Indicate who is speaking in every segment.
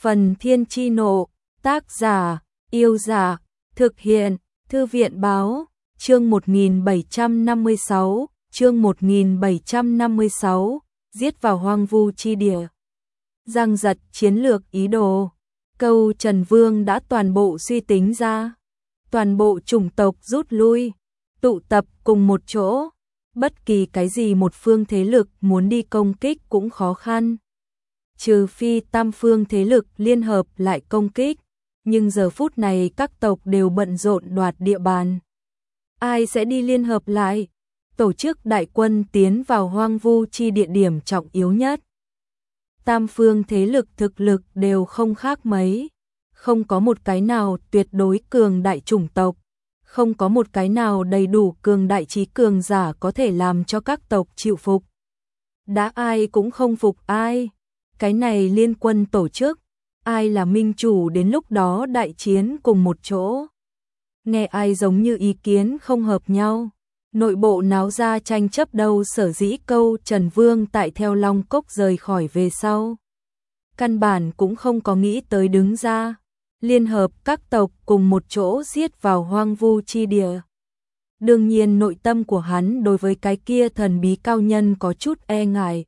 Speaker 1: Phần Thiên Chi Nộ, tác giả, Yêu Giả, thực hiện, Thư viện Báo, chương 1756, chương 1756, giết vào hoang vu chi địa. Giang giật chiến lược ý đồ, Câu Trần Vương đã toàn bộ suy tính ra. Toàn bộ chủng tộc rút lui, tụ tập cùng một chỗ, bất kỳ cái gì một phương thế lực muốn đi công kích cũng khó khăn. Trừ phi tam phương thế lực liên hợp lại công kích, nhưng giờ phút này các tộc đều bận rộn đoạt địa bàn. Ai sẽ đi liên hợp lại, tổ chức đại quân tiến vào hoang vu chi địa điểm trọng yếu nhất. Tam phương thế lực thực lực đều không khác mấy, không có một cái nào tuyệt đối cường đại chủng tộc, không có một cái nào đầy đủ cường đại trí cường giả có thể làm cho các tộc chịu phục. Đã ai cũng không phục ai, cái này liên quân tổ chức, ai là minh chủ đến lúc đó đại chiến cùng một chỗ. Nghe ai giống như ý kiến không hợp nhau, nội bộ náo ra tranh chấp đâu. Sở dĩ Câu Trần Vương tại theo Long Cốc rời khỏi về sau, căn bản cũng không có nghĩ tới đứng ra liên hợp các tộc cùng một chỗ giết vào hoang vu chi địa. Đương nhiên nội tâm của hắn đối với cái kia thần bí cao nhân có chút e ngại.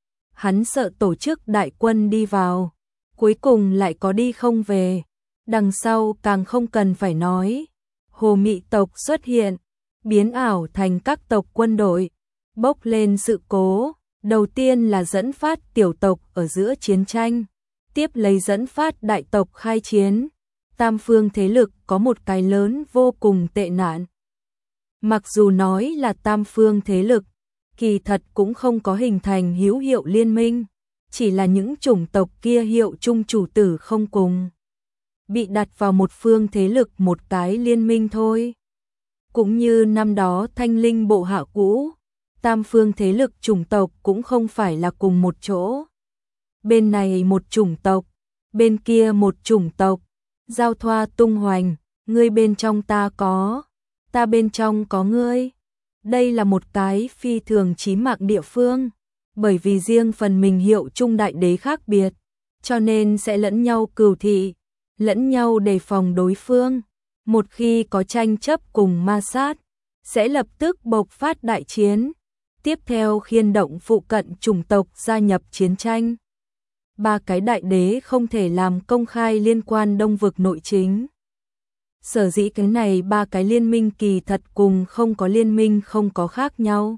Speaker 1: Hắn sợ tổ chức đại quân đi vào, cuối cùng lại có đi không về. Đằng sau càng không cần phải nói, Hồ Mị tộc xuất hiện, biến ảo thành các tộc quân đội, bốc lên sự cố. Đầu tiên là dẫn phát tiểu tộc ở giữa chiến tranh, tiếp lấy dẫn phát đại tộc khai chiến. Tam phương thế lực có một cái lớn vô cùng tệ nạn. Mặc dù nói là tam phương thế lực, kỳ thật cũng không có hình thành hữu hiệu liên minh, chỉ là những chủng tộc kia hiệu chung chủ tử không cùng, bị đặt vào một phương thế lực một cái liên minh thôi. Cũng như năm đó Thanh Linh bộ hạ cũ, tam phương thế lực chủng tộc cũng không phải là cùng một chỗ. Bên này một chủng tộc, bên kia một chủng tộc, giao thoa tung hoành, ngươi bên trong ta có, ta bên trong có ngươi. Đây là một cái phi thường chí mạng địa phương, bởi vì riêng phần mình hiệu chung đại đế khác biệt, cho nên sẽ lẫn nhau cừu thị, lẫn nhau đề phòng đối phương. Một khi có tranh chấp cùng ma sát, sẽ lập tức bộc phát đại chiến, tiếp theo khiên động phụ cận chủng tộc gia nhập chiến tranh. Ba cái đại đế không thể làm công khai liên quan Đông vực nội chính. Sở dĩ cái này ba cái liên minh kỳ thật cùng không có liên minh không có khác nhau.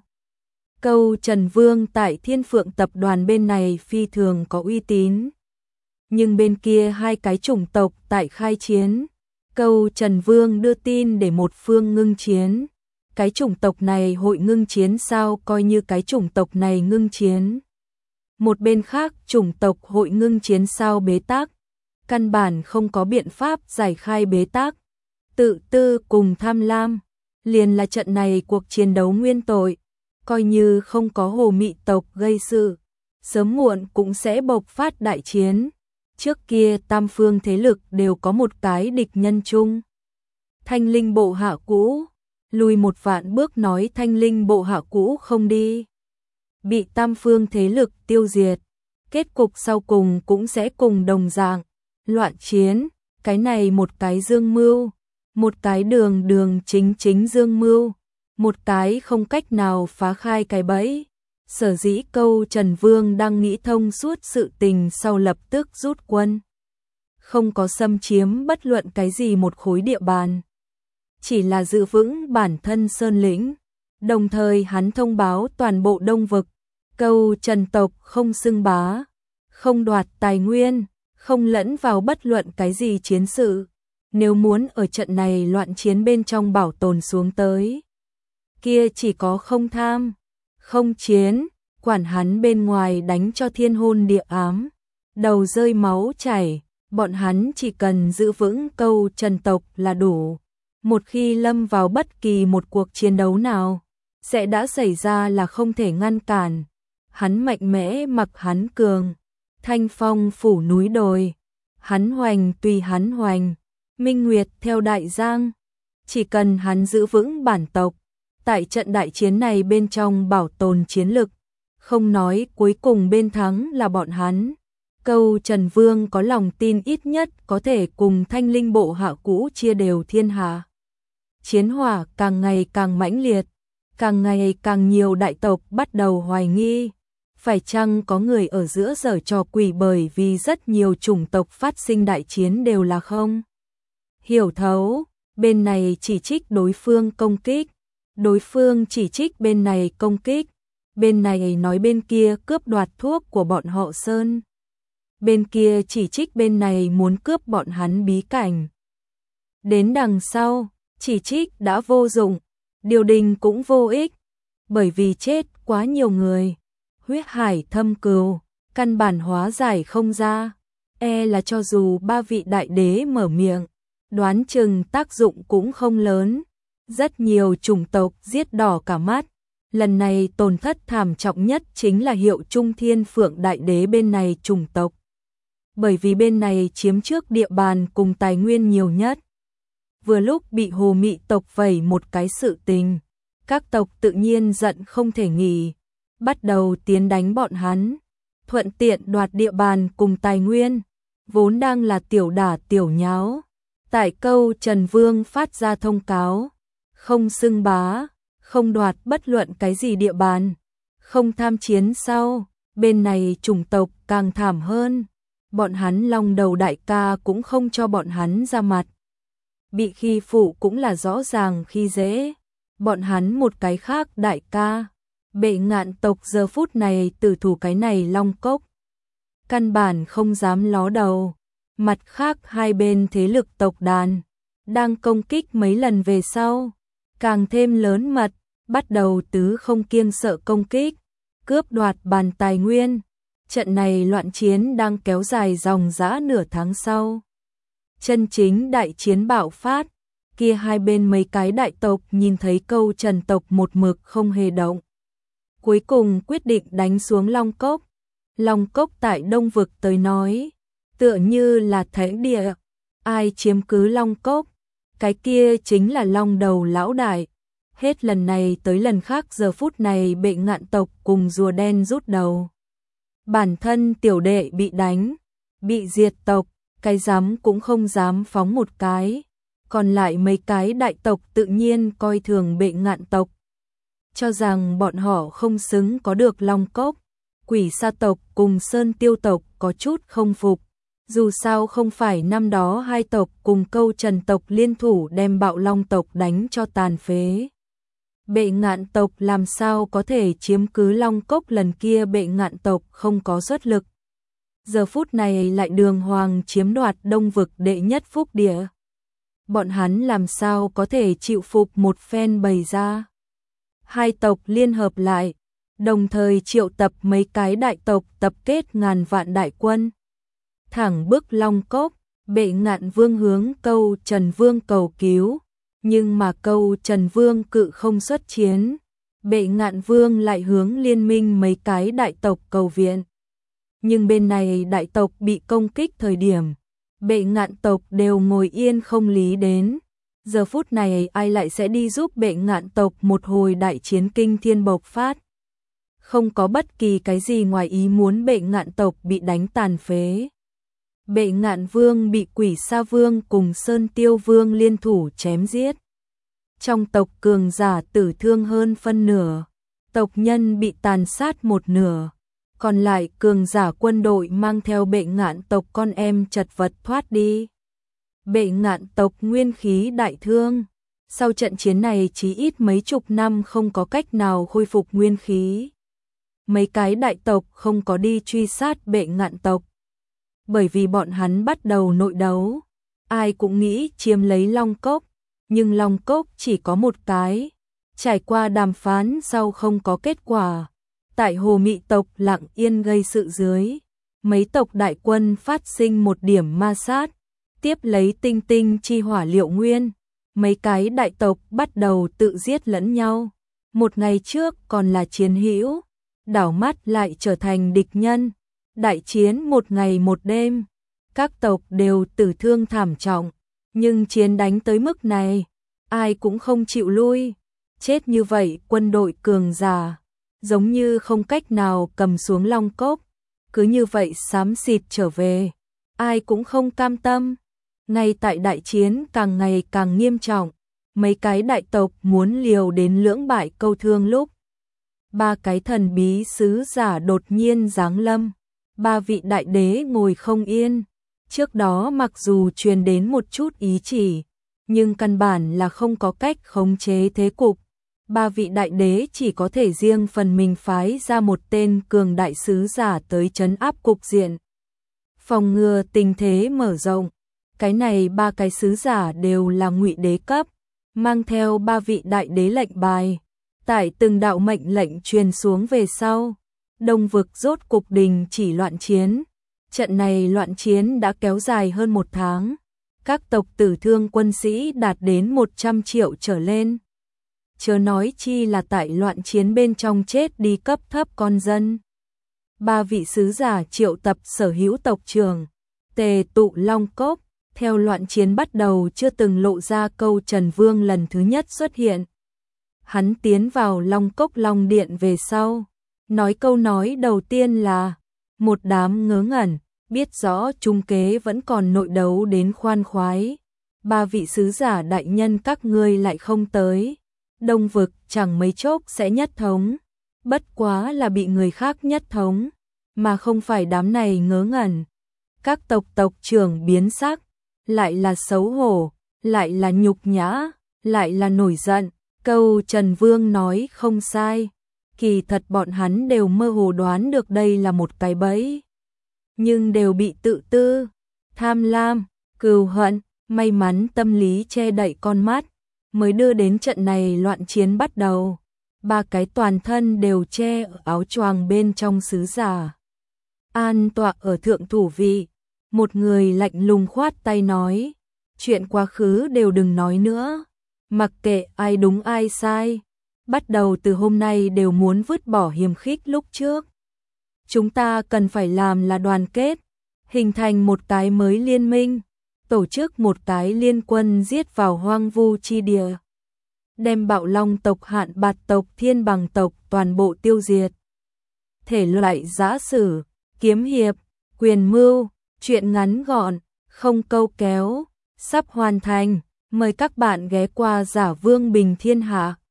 Speaker 1: Câu Trần Vương tại Thiên Phượng tập đoàn bên này phi thường có uy tín, nhưng bên kia hai cái chủng tộc tại khai chiến. Câu Trần Vương đưa tin để một phương ngưng chiến. Cái chủng tộc này hội ngưng chiến sao? Coi như cái chủng tộc này ngưng chiến, một bên khác chủng tộc hội ngưng chiến sao? Bế tắc, căn bản không có biện pháp giải khai bế tắc. Tự tư cùng tham lam liền là trận này cuộc chiến đấu nguyên tội. Coi như không có Hồ Mị tộc gây sự, sớm muộn cũng sẽ bộc phát đại chiến. Trước kia tam phương thế lực đều có một cái địch nhân chung. Thanh Linh bộ hạ cũ, lùi một vạn bước nói Thanh Linh bộ hạ cũ không đi, bị tam phương thế lực tiêu diệt, kết cục sau cùng cũng sẽ cùng đồng dạng, loạn chiến. Cái này một cái dương mưu, một cái đường đường chính chính dương mưu, một cái không cách nào phá khai cái bẫy. Sở dĩ Câu Trần Vương đang nghĩ thông suốt sự tình sau lập tức rút quân, không có xâm chiếm bất luận cái gì một khối địa bàn, chỉ là giữ vững bản thân sơn lĩnh. Đồng thời hắn thông báo toàn bộ Đông vực, Câu Trần tộc không xưng bá, không đoạt tài nguyên, không lẫn vào bất luận cái gì chiến sự. Nếu muốn ở trận này loạn chiến bên trong bảo tồn xuống tới, kia chỉ có không tham, không chiến, quản hắn bên ngoài đánh cho thiên hôn địa ám, đầu rơi máu chảy, bọn hắn chỉ cần giữ vững Câu Trần tộc là đủ. Một khi lâm vào bất kỳ một cuộc chiến đấu nào, sẽ đã xảy ra là không thể ngăn cản. Hắn mạnh mẽ mặc hắn cường, thanh phong phủ núi đồi, hắn hoành tùy hắn hoành, minh nguyệt theo đại giang. Chỉ cần hắn giữ vững bản tộc, tại trận đại chiến này bên trong bảo tồn chiến lực, không nói cuối cùng bên thắng là bọn hắn, Câu Trần Vương có lòng tin ít nhất có thể cùng Thanh Linh bộ hạ cũ chia đều thiên hạ. Chiến hỏa càng ngày càng mãnh liệt, càng ngày càng nhiều đại tộc bắt đầu hoài nghi, phải chăng có người ở giữa giở trò quỷ, bởi vì rất nhiều chủng tộc phát sinh đại chiến đều là không hiểu thấu, bên này chỉ trích đối phương công kích, đối phương chỉ trích bên này công kích, bên này nói bên kia cướp đoạt thuốc của bọn họ Sơn, bên kia chỉ trích bên này muốn cướp bọn hắn bí cảnh. Đến đằng sau, chỉ trích đã vô dụng, điều đình cũng vô ích, bởi vì chết quá nhiều người, huyết hải thâm cừu, căn bản hóa giải không ra, là cho dù ba vị đại đế mở miệng, đoán chừng tác dụng cũng không lớn, rất nhiều chủng tộc giết đỏ cả mắt. Lần này tổn thất thảm trọng nhất chính là Hiệu Trung Thiên Phượng đại đế bên này chủng tộc, bởi vì bên này chiếm trước địa bàn cùng tài nguyên nhiều nhất. Vừa lúc bị Hồ Mị tộc vẩy một cái sự tình, các tộc tự nhiên giận không thể nghỉ, bắt đầu tiến đánh bọn hắn, thuận tiện đoạt địa bàn cùng tài nguyên, vốn đang là tiểu đả tiểu nháo. Tại câu Trần Vương phát ra thông cáo, không xưng bá, không đoạt bất luận cái gì địa bàn, không tham chiến sau, bên này chủng tộc càng thảm hơn, bọn hắn long đầu đại ca cũng không cho bọn hắn ra mặt. Bị khi phụ cũng là rõ ràng khi dễ, bọn hắn một cái khác đại ca, Bệ Ngạn tộc giờ phút này tử thủ cái này long cốc. Căn bản không dám ló đầu, mặt khác hai bên thế lực tộc đàn, đang công kích mấy lần về sau, càng thêm lớn mật, bắt đầu tứ không kiêng sợ công kích, cướp đoạt bàn tài nguyên. Trận này loạn chiến đang kéo dài dòng dã nửa tháng sau. Chân chính đại chiến bạo phát, kia hai bên mấy cái đại tộc nhìn thấy câu Trần tộc một mực không hề động. Cuối cùng quyết định đánh xuống Long Cốc. Long Cốc tại Đông Vực tới nói, tựa như là thánh địa, ai chiếm cứ Long Cốc, cái kia chính là Long đầu lão đại. Hết lần này tới lần khác giờ phút này Bệ Ngạn tộc cùng rùa đen rút đầu. Bản thân tiểu đệ bị đánh, bị diệt tộc, cái dám cũng không dám phóng một cái, còn lại mấy cái đại tộc tự nhiên coi thường Bệ Ngạn tộc, cho rằng bọn họ không xứng có được Long Cốc. Quỷ Sa tộc cùng Sơn Tiêu tộc có chút không phục, dù sao không phải năm đó hai tộc cùng câu Trần tộc liên thủ đem Bạo Long tộc đánh cho tàn phế. Bệ Ngạn tộc làm sao có thể chiếm cứ Long Cốc, lần kia Bệ Ngạn tộc không có xuất lực. Giờ phút này lại đường hoàng chiếm đoạt Đông Vực đệ nhất phúc địa. Bọn hắn làm sao có thể chịu phục một phen bày ra. Hai tộc liên hợp lại, đồng thời triệu tập mấy cái đại tộc tập kết ngàn vạn đại quân. Thẳng bức Long Cốc, Bệ Ngạn Vương hướng câu Trần Vương cầu cứu. Nhưng mà câu Trần Vương cự không xuất chiến, Bệ Ngạn Vương lại hướng liên minh mấy cái đại tộc cầu viện. Nhưng bên này đại tộc bị công kích thời điểm, Bệ Ngạn tộc đều ngồi yên không lý đến. Giờ phút này ai lại sẽ đi giúp Bệ Ngạn tộc một hồi đại chiến kinh thiên bộc phát. Không có bất kỳ cái gì ngoài ý muốn, Bệ Ngạn tộc bị đánh tàn phế. Bệ Ngạn Vương bị Quỷ Sa Vương cùng Sơn Tiêu Vương liên thủ chém giết. Trong tộc cường giả tử thương hơn phân nửa, tộc nhân bị tàn sát một nửa, còn lại cường giả quân đội mang theo Bệ Ngạn tộc con em chật vật thoát đi. Bệ Ngạn tộc nguyên khí đại thương, sau trận chiến này chí ít mấy chục năm không có cách nào khôi phục nguyên khí. Mấy cái đại tộc không có đi truy sát Bệ Ngạn tộc, bởi vì bọn hắn bắt đầu nội đấu, ai cũng nghĩ chiếm lấy Long Cốc, nhưng Long Cốc chỉ có một cái, trải qua đàm phán sau không có kết quả. Tại Hồ Mị tộc lặng yên gây sự dưới, mấy tộc đại quân phát sinh một điểm ma sát, tiếp lấy tinh tinh chi hỏa liệu nguyên, mấy cái đại tộc bắt đầu tự giết lẫn nhau. Một ngày trước còn là chiến hữu, đảo mắt lại trở thành địch nhân. Đại chiến một ngày một đêm, các tộc đều tử thương thảm trọng, nhưng chiến đánh tới mức này, ai cũng không chịu lui. Chết như vậy quân đội cường giả, giống như không cách nào cầm xuống Long Cốc. cứ như vậy xám xịt trở về, ai cũng không cam tâm. Ngay tại đại chiến càng ngày càng nghiêm trọng, mấy cái đại tộc muốn liều đến lưỡng bại câu thương lúc, ba cái thần bí sứ giả đột nhiên giáng lâm, ba vị đại đế ngồi không yên. Trước đó mặc dù truyền đến một chút ý chỉ, nhưng căn bản là không có cách khống chế thế cục. Ba vị đại đế chỉ có thể riêng phần mình phái ra một tên cường đại sứ giả tới trấn áp cục diện, phòng ngừa tình thế mở rộng. Cái này ba cái sứ giả đều là ngụy đế cấp, mang theo ba vị đại đế lệnh bài. Tại từng đạo mệnh lệnh truyền xuống về sau, Đông vực rốt cục đình chỉ loạn chiến. Trận này loạn chiến đã kéo dài hơn 1 tháng. Các tộc tử thương quân sĩ đạt đến 100 triệu trở lên. Chớ nói chi là tại loạn chiến bên trong chết đi cấp thấp con dân. Ba vị sứ giả triệu tập sở hữu tộc trưởng, tề tụ Long Cốc. Theo loạn chiến bắt đầu chưa từng lộ ra câu Trần Vương lần thứ nhất xuất hiện. Hắn tiến vào Long Cốc Long Điện về sau. Nói câu nói đầu tiên là, một đám ngớ ngẩn, biết rõ trung kế vẫn còn nội đấu đến khoan khoái. Ba vị sứ giả đại nhân các ngươi lại không tới. Đông vực chẳng mấy chốc sẽ nhất thống. Bất quá là bị người khác nhất thống, mà không phải đám này ngớ ngẩn. Các tộc trưởng biến sắc, lại là xấu hổ, lại là nhục nhã, lại là nổi giận. Câu Trần Vương nói không sai. Kỳ thật bọn hắn đều mơ hồ đoán được đây là một cái bẫy, nhưng đều bị tự tư, tham lam, cừu hận, may mắn tâm lý che đậy con mắt, mới đưa đến trận này loạn chiến bắt đầu. Ba cái toàn thân đều che ở áo choàng bên trong sứ giả an tọa ở thượng thủ vị. Một người lạnh lùng khoát tay nói, chuyện quá khứ đều đừng nói nữa, mặc kệ ai đúng ai sai, bắt đầu từ hôm nay đều muốn vứt bỏ hiềm khích lúc trước. Chúng ta cần phải làm là đoàn kết, hình thành một cái mới liên minh, tổ chức một cái liên quân giết vào hoang vu chi địa, đem Bạo Long tộc, Hạn Bạt tộc, Thiên Bằng tộc toàn bộ tiêu diệt. Thể loại giã sử, kiếm hiệp, quyền mưu, chuyện ngắn gọn, không câu kéo, sắp hoàn thành. Mời các bạn ghé qua Giả Vương Bình Thiên Hạ.